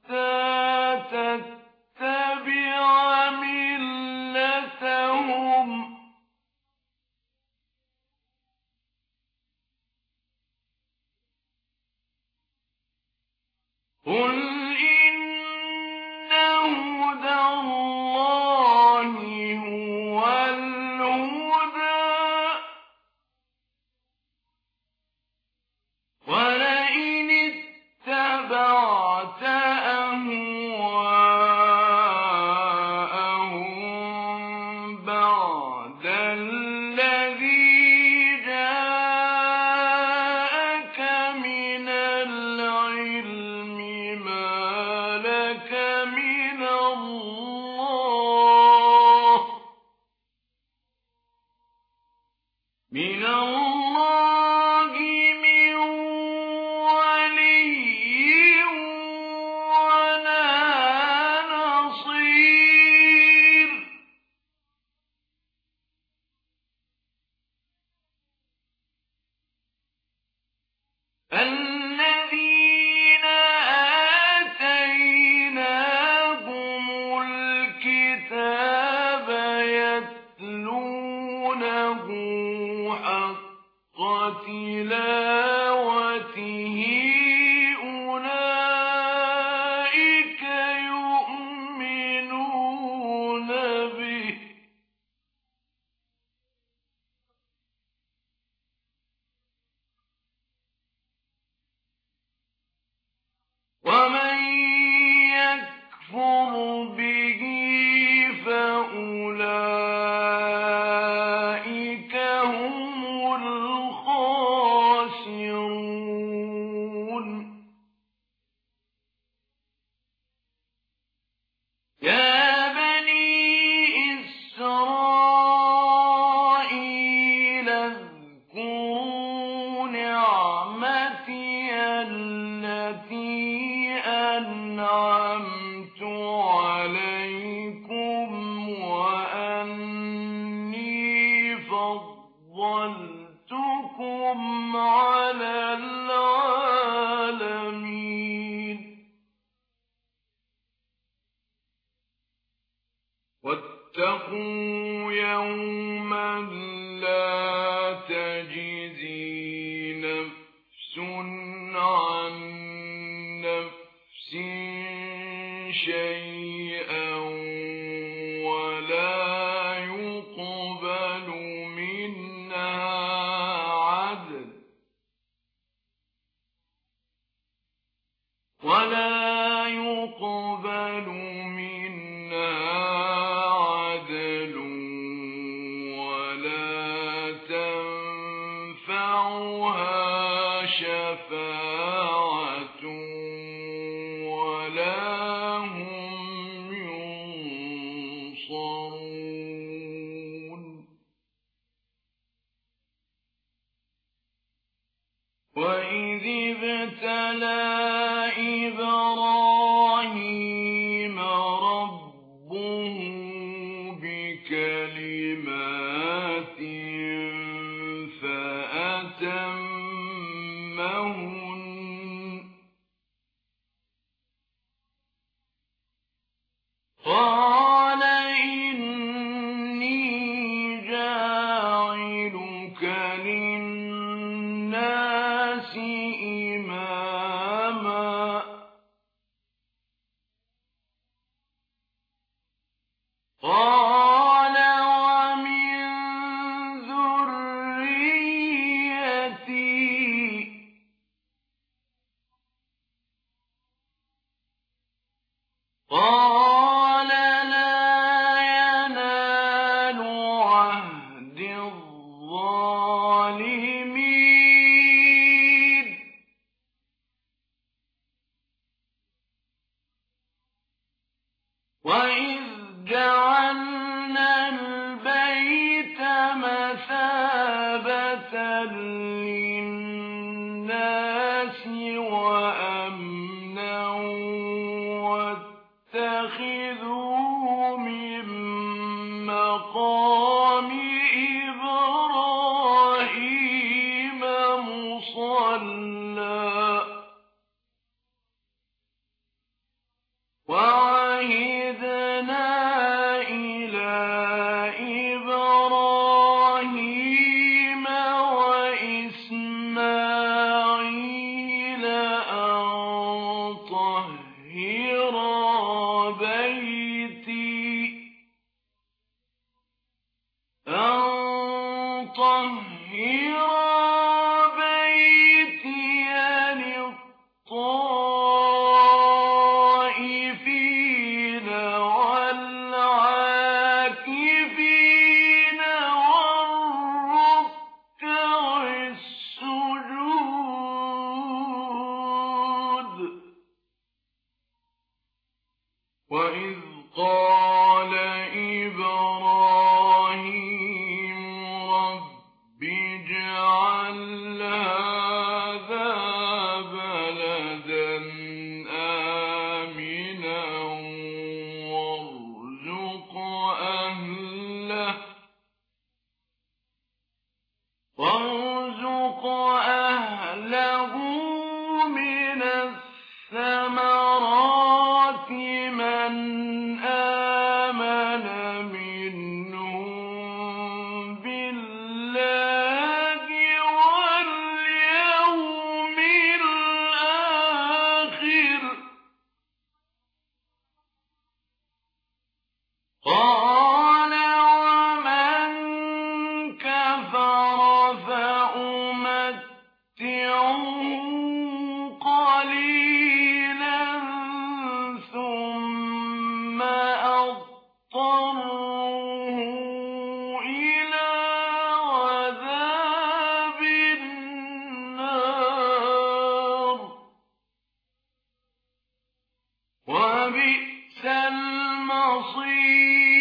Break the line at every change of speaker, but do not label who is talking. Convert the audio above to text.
تتبع ملتهم قل إن هدى الله هو الهدى ولئن اتبعت أهواءهم بعد الذي جاءك من العلم ما لك من الله من ولي ولا نصير الذين آتيناهم الكتاب يتلونه حق تلاوته أولئك يؤمنون به ومن يكفر به فأولئك هم الخاسرون يا بني إسرائيل اذكروا نعمتي التي أنعمت عليكم وأني فضلتكم على العالمين واتقوا يوما لا تجزي نفس عن نفس شيئا ولا يقبل منها عدل ولا تنفعها شفاعة ولا هم ينصرون وإذ ابتلى إبراهيم ربه بكلمات فأتمهن قال إني جاعلك للناس إماما قال ومن ذريتي قال لا ينال عهد الظالمين وإذ جعلنا البيت مثابة للناس وأمنا واتخذوا من مقام إبراهيم مصلى للطائفين والعاكفين والركع السجود. وإذ قال إبراهيم رب اجعل هذا بلدا آمنا وارزق أهله من الثمرات من آمن منهم بالله واليوم الآخر. قال ومن كفر فأمتعه قليلا ثم أضطره إلى عذاب النار وبئس المصير.